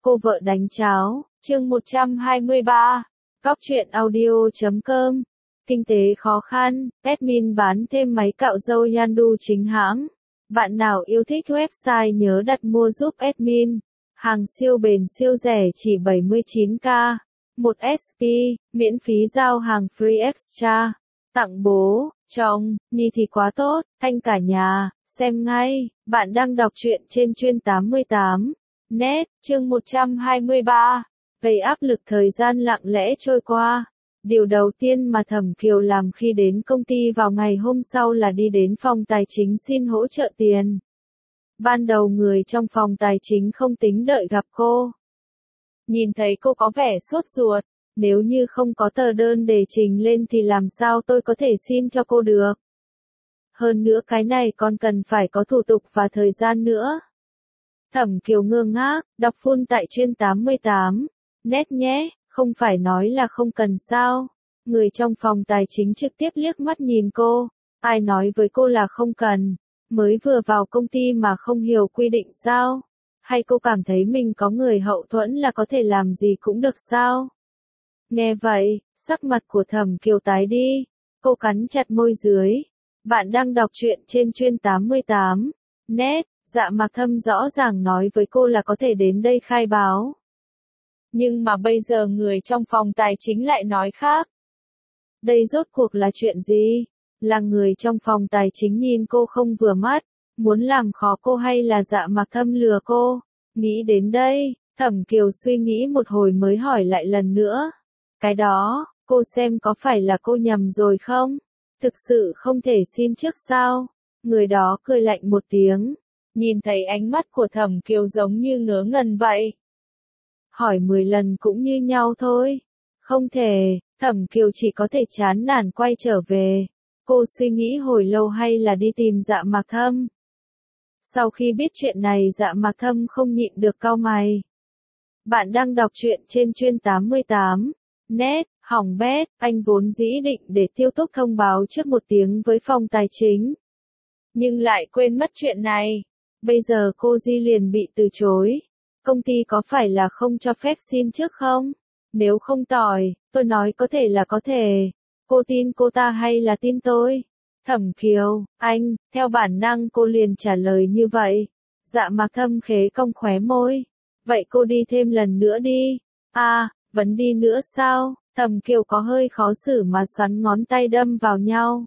Cô vợ đánh cháo, chương 123, cóc truyện audio.com. Kinh tế khó khăn, admin bán thêm máy cạo râu Yandu chính hãng. Bạn nào yêu thích website nhớ đặt mua giúp admin. Hàng siêu bền siêu rẻ chỉ 79k. 1 SP, miễn phí giao hàng free extra. Tặng bố, chồng, Nhi thì quá tốt, thanh cả nhà, xem ngay. Bạn đang đọc truyện trên Chuyên 88. Net, chương 123. Gây áp lực thời gian lặng lẽ trôi qua. Điều đầu tiên mà Thẩm Kiều làm khi đến công ty vào ngày hôm sau là đi đến phòng tài chính xin hỗ trợ tiền. Ban đầu người trong phòng tài chính không tính đợi gặp cô. Nhìn thấy cô có vẻ sốt ruột, nếu như không có tờ đơn để trình lên thì làm sao tôi có thể xin cho cô được. Hơn nữa cái này còn cần phải có thủ tục và thời gian nữa. Thẩm Kiều ngơ ngác, đọc full tại Chuyên 88. Net nhé, không phải nói là không cần sao. Người trong phòng tài chính trực tiếp liếc mắt nhìn cô. Ai nói với cô là không cần, mới vừa vào công ty mà không hiểu quy định sao? Hay cô cảm thấy mình có người hậu thuẫn là có thể làm gì cũng được sao? Nghe vậy, sắc mặt của Thẩm Kiều tái đi. Cô cắn chặt môi dưới. Bạn đang đọc truyện trên Chuyên 88. Net. Dạ Mạc Thâm rõ ràng nói với cô là có thể đến đây khai báo. Nhưng mà bây giờ người trong phòng tài chính lại nói khác. Đây rốt cuộc là chuyện gì? Là người trong phòng tài chính nhìn cô không vừa mắt, muốn làm khó cô hay là Dạ Mạc Thâm lừa cô? Nghĩ đến đây, Thẩm Kiều suy nghĩ một hồi mới hỏi lại lần nữa. Cái đó, cô xem có phải là cô nhầm rồi không? Thực sự không thể xin trước sao? Người đó cười lạnh một tiếng. Nhìn thấy ánh mắt của Thẩm Kiều giống như ngớ ngẩn vậy. Hỏi 10 lần cũng như nhau thôi. Không thể, Thẩm Kiều chỉ có thể chán nản quay trở về. Cô suy nghĩ hồi lâu hay là đi tìm Dạ Mạc Thâm. Sau khi biết chuyện này Dạ Mạc Thâm không nhịn được cau mày. Bạn đang đọc truyện trên Chuyên 88. Net, hỏng bét, anh vốn dĩ định để Tiêu Túc thông báo trước một tiếng với phòng tài chính. Nhưng lại quên mất chuyện này. Bây giờ cô Di liền bị từ chối. Công ty có phải là không cho phép xin trước không? Nếu không tỏi, tôi nói có thể là có thể. Cô tin cô ta hay là tin tôi? Thẩm Kiều, anh, theo bản năng cô liền trả lời như vậy. Dạ Mạc Thâm khế cong khóe môi. Vậy cô đi thêm lần nữa đi. À, vẫn đi nữa sao? Thẩm Kiều có hơi khó xử mà xoắn ngón tay đâm vào nhau.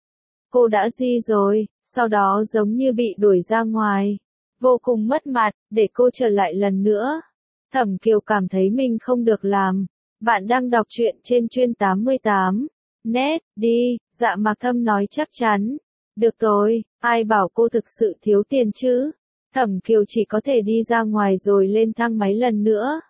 Cô đã di rồi, sau đó giống như bị đuổi ra ngoài. Vô cùng mất mặt, để cô trở lại lần nữa. Thẩm Kiều cảm thấy mình không được làm. Bạn đang đọc truyện trên Chuyên 88. Net, đi, Dạ Mạc Thâm nói chắc chắn. Được rồi, ai bảo cô thực sự thiếu tiền chứ? Thẩm Kiều chỉ có thể đi ra ngoài rồi lên thang máy lần nữa.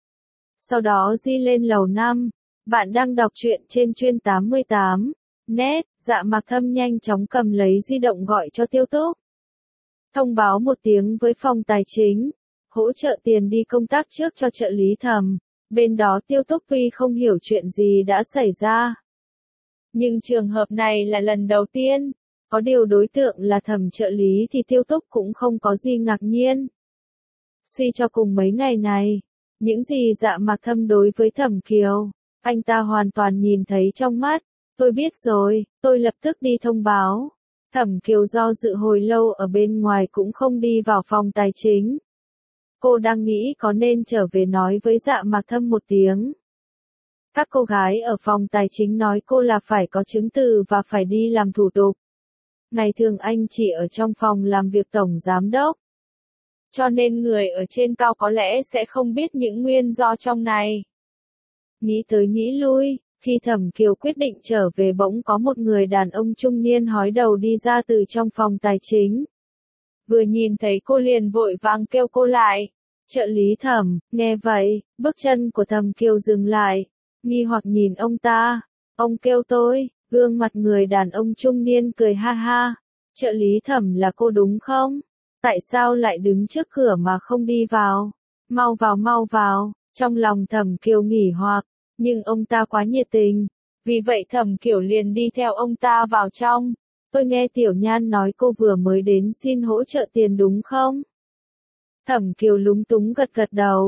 Sau đó di lên lầu 5. Bạn đang đọc truyện trên Chuyên 88. Net, Dạ Mạc Thâm nhanh chóng cầm lấy di động gọi cho Tiêu Túc. Thông báo một tiếng với phòng tài chính. Hỗ trợ tiền đi công tác trước cho trợ lý Thẩm. Bên đó Tiêu Túc tuy không hiểu chuyện gì đã xảy ra. Nhưng trường hợp này là lần đầu tiên. Có điều đối tượng là Thẩm trợ lý thì Tiêu Túc cũng không có gì ngạc nhiên. Suy cho cùng mấy ngày này, những gì Dạ Mạc Thâm đối với Thẩm Kiều, anh ta hoàn toàn nhìn thấy trong mắt. Tôi biết rồi, tôi lập tức đi thông báo. Thẩm Kiều do dự hồi lâu ở bên ngoài cũng không đi vào phòng tài chính. Cô đang nghĩ có nên trở về nói với Dạ Mạc Thâm một tiếng. Các cô gái ở phòng tài chính nói cô là phải có chứng từ và phải đi làm thủ tục. Ngày thường anh chỉ ở trong phòng làm việc tổng giám đốc. Cho nên người ở trên cao có lẽ sẽ không biết những nguyên do trong này. Nghĩ tới nghĩ lui, khi Thẩm Kiều quyết định trở về bỗng có một người đàn ông trung niên hói đầu đi ra từ trong phòng tài chính. Vừa nhìn thấy cô liền vội vàng kêu cô lại. Trợ lý Thẩm, nghe vậy, bước chân của Thẩm Kiều dừng lại, nghi hoặc nhìn ông ta. Ông kêu tôi, gương mặt người đàn ông trung niên cười ha ha. Trợ lý Thẩm là cô đúng không? Tại sao lại đứng trước cửa mà không đi vào? Mau vào mau vào, trong lòng Thẩm Kiều nghỉ hoặc. Nhưng ông ta quá nhiệt tình. Vì vậy Thẩm Kiều liền đi theo ông ta vào trong. Tôi nghe Tiểu Nhan nói cô vừa mới đến xin hỗ trợ tiền đúng không? Thẩm Kiều lúng túng gật gật đầu.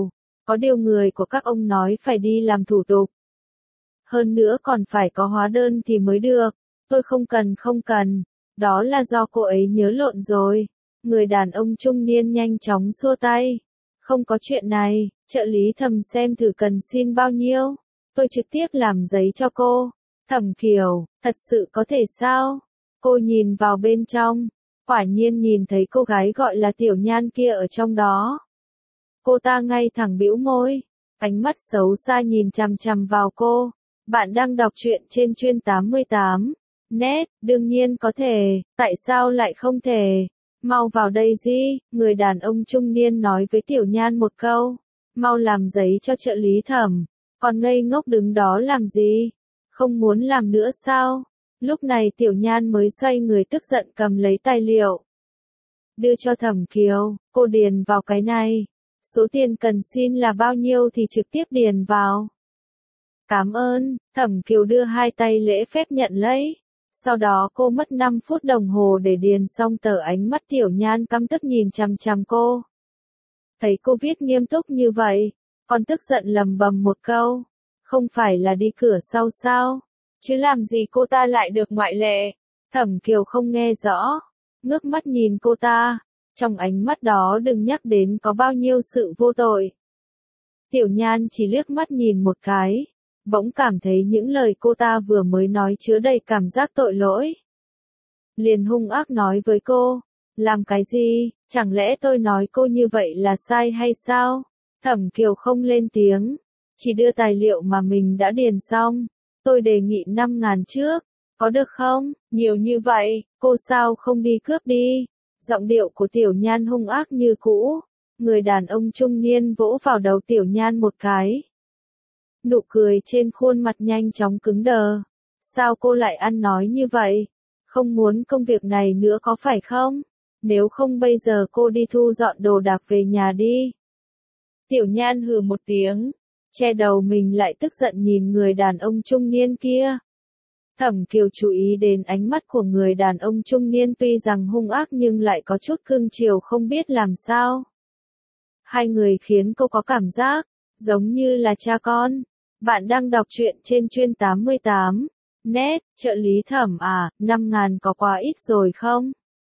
Có điều người của các ông nói phải đi làm thủ tục. Hơn nữa còn phải có hóa đơn thì mới được. Tôi không cần. Đó là do cô ấy nhớ lộn rồi. Người đàn ông trung niên nhanh chóng xua tay. Không có chuyện này, trợ lý Thẩm xem thử cần xin bao nhiêu. Tôi trực tiếp làm giấy cho cô. Thẩm Kiều, thật sự có thể sao? Cô nhìn vào bên trong. Quả nhiên nhìn thấy cô gái gọi là Tiểu Nhan kia ở trong đó. Cô ta ngay thẳng bĩu môi. Ánh mắt xấu xa nhìn chằm chằm vào cô. Bạn đang đọc truyện trên Chuyên 88. Net, đương nhiên có thể, tại sao lại không thể? Mau vào đây đi, người đàn ông trung niên nói với Tiểu Nhan một câu. Mau làm giấy cho trợ lý Thẩm, còn ngây ngốc đứng đó làm gì? Không muốn làm nữa sao? Lúc này Tiểu Nhan mới xoay người tức giận cầm lấy tài liệu. Đưa cho Thẩm Kiều, cô điền vào cái này. Số tiền cần xin là bao nhiêu thì trực tiếp điền vào. Cảm ơn, Thẩm Kiều đưa hai tay lễ phép nhận lấy. Sau đó cô mất 5 phút đồng hồ để điền xong tờ, ánh mắt Tiểu Nhan căm tức nhìn chằm chằm cô. Thấy cô viết nghiêm túc như vậy, còn tức giận lầm bầm một câu. Không phải là đi cửa sau sao? Chứ làm gì cô ta lại được ngoại lệ? Thẩm Kiều không nghe rõ. Ngước mắt nhìn cô ta. Trong ánh mắt đó đừng nhắc đến có bao nhiêu sự vô tội. Tiểu Nhan chỉ liếc mắt nhìn một cái. Bỗng cảm thấy những lời cô ta vừa mới nói chứa đầy cảm giác tội lỗi. Liền hung ác nói với cô. Làm cái gì? Chẳng lẽ tôi nói cô như vậy là sai hay sao? Thẩm Kiều không lên tiếng. Chỉ đưa tài liệu mà mình đã điền xong. Tôi đề nghị 5.000 trước. Có được không? Nhiều như vậy, cô sao không đi cướp đi? Giọng điệu của Tiểu Nhan hung ác như cũ. Người đàn ông trung niên vỗ vào đầu Tiểu Nhan một cái. Nụ cười trên khuôn mặt nhanh chóng cứng đờ. Sao cô lại ăn nói như vậy? Không muốn công việc này nữa có phải không? Nếu không bây giờ cô đi thu dọn đồ đạc về nhà đi. Tiểu Nhan hừ một tiếng, che đầu mình lại tức giận nhìn người đàn ông trung niên kia. Thẩm Kiều chú ý đến ánh mắt của người đàn ông trung niên tuy rằng hung ác nhưng lại có chút cưng chiều không biết làm sao. Hai người khiến cô có cảm giác giống như là cha con. Bạn đang đọc truyện trên Chuyên 88. Net, trợ lý Thẩm à, 5.000 có quá ít rồi không?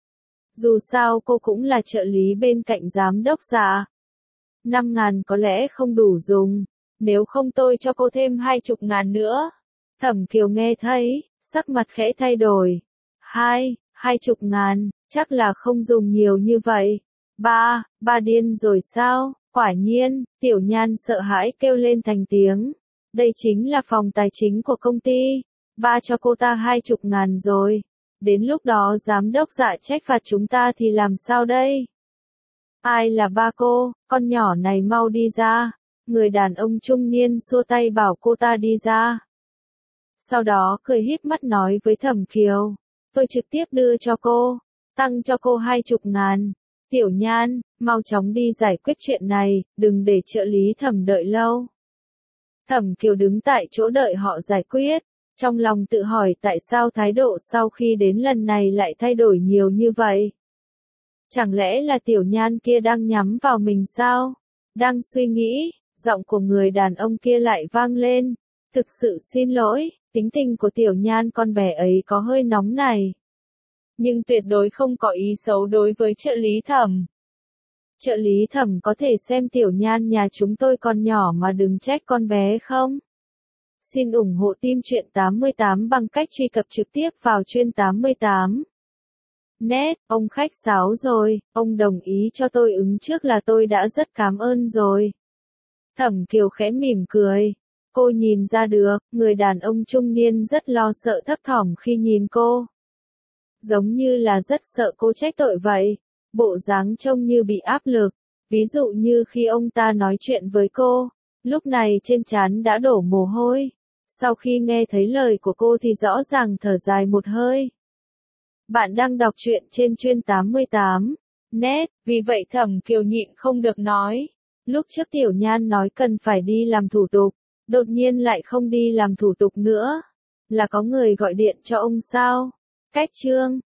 Dù sao cô cũng là trợ lý bên cạnh giám đốc dạ. 5.000 có lẽ không đủ dùng. Nếu không tôi cho cô thêm 20.000 nữa. Thẩm Kiều nghe thấy, sắc mặt khẽ thay đổi. 20.000, chắc là không dùng nhiều như vậy. Ba điên rồi sao? Quả nhiên, Tiểu Nhan sợ hãi kêu lên thành tiếng. Đây chính là phòng tài chính của công ty. Ba cho cô ta 20.000 rồi. Đến lúc đó giám đốc dạ trách phạt chúng ta thì làm sao đây? Ai là ba cô? Con nhỏ này mau đi ra. Người đàn ông trung niên xua tay bảo cô ta đi ra. Sau đó cười híp mắt nói với Thẩm Kiều. Tôi trực tiếp đưa cho cô. Tăng cho cô 20.000. Tiểu Nhan, mau chóng đi giải quyết chuyện này, đừng để trợ lý Thẩm đợi lâu. Thẩm Kiều đứng tại chỗ đợi họ giải quyết. Trong lòng tự hỏi tại sao thái độ sau khi đến lần này lại thay đổi nhiều như vậy. Chẳng lẽ là Tiểu Nhan kia đang nhắm vào mình sao? Đang suy nghĩ, giọng của người đàn ông kia lại vang lên. Thực sự xin lỗi, tính tình của Tiểu Nhan con bé ấy có hơi nóng này. Nhưng tuyệt đối không có ý xấu đối với trợ lý Thẩm. Trợ lý Thẩm có thể xem Tiểu Nhan nhà chúng tôi còn nhỏ mà đừng trách con bé không? Xin ủng hộ team Truyện 88 bằng cách truy cập trực tiếp vào Chuyên 88. Net, ông khách sáo rồi, ông đồng ý cho tôi ứng trước là tôi đã rất cảm ơn rồi. Thẩm Kiều khẽ mỉm cười. Cô nhìn ra được, người đàn ông trung niên rất lo sợ thấp thỏm khi nhìn cô. Giống như là rất sợ cô trách tội vậy. Bộ dáng trông như bị áp lực. Ví dụ như khi ông ta nói chuyện với cô, lúc này trên trán đã đổ mồ hôi. Sau khi nghe thấy lời của cô thì rõ ràng thở dài một hơi. Bạn đang đọc truyện trên Chuyên 88. Net, vì vậy Thẩm Kiều nhịn không được nói. Lúc trước Tiểu Nhan nói cần phải đi làm thủ tục, đột nhiên lại không đi làm thủ tục nữa. Là có người gọi điện cho ông sao? Cách chương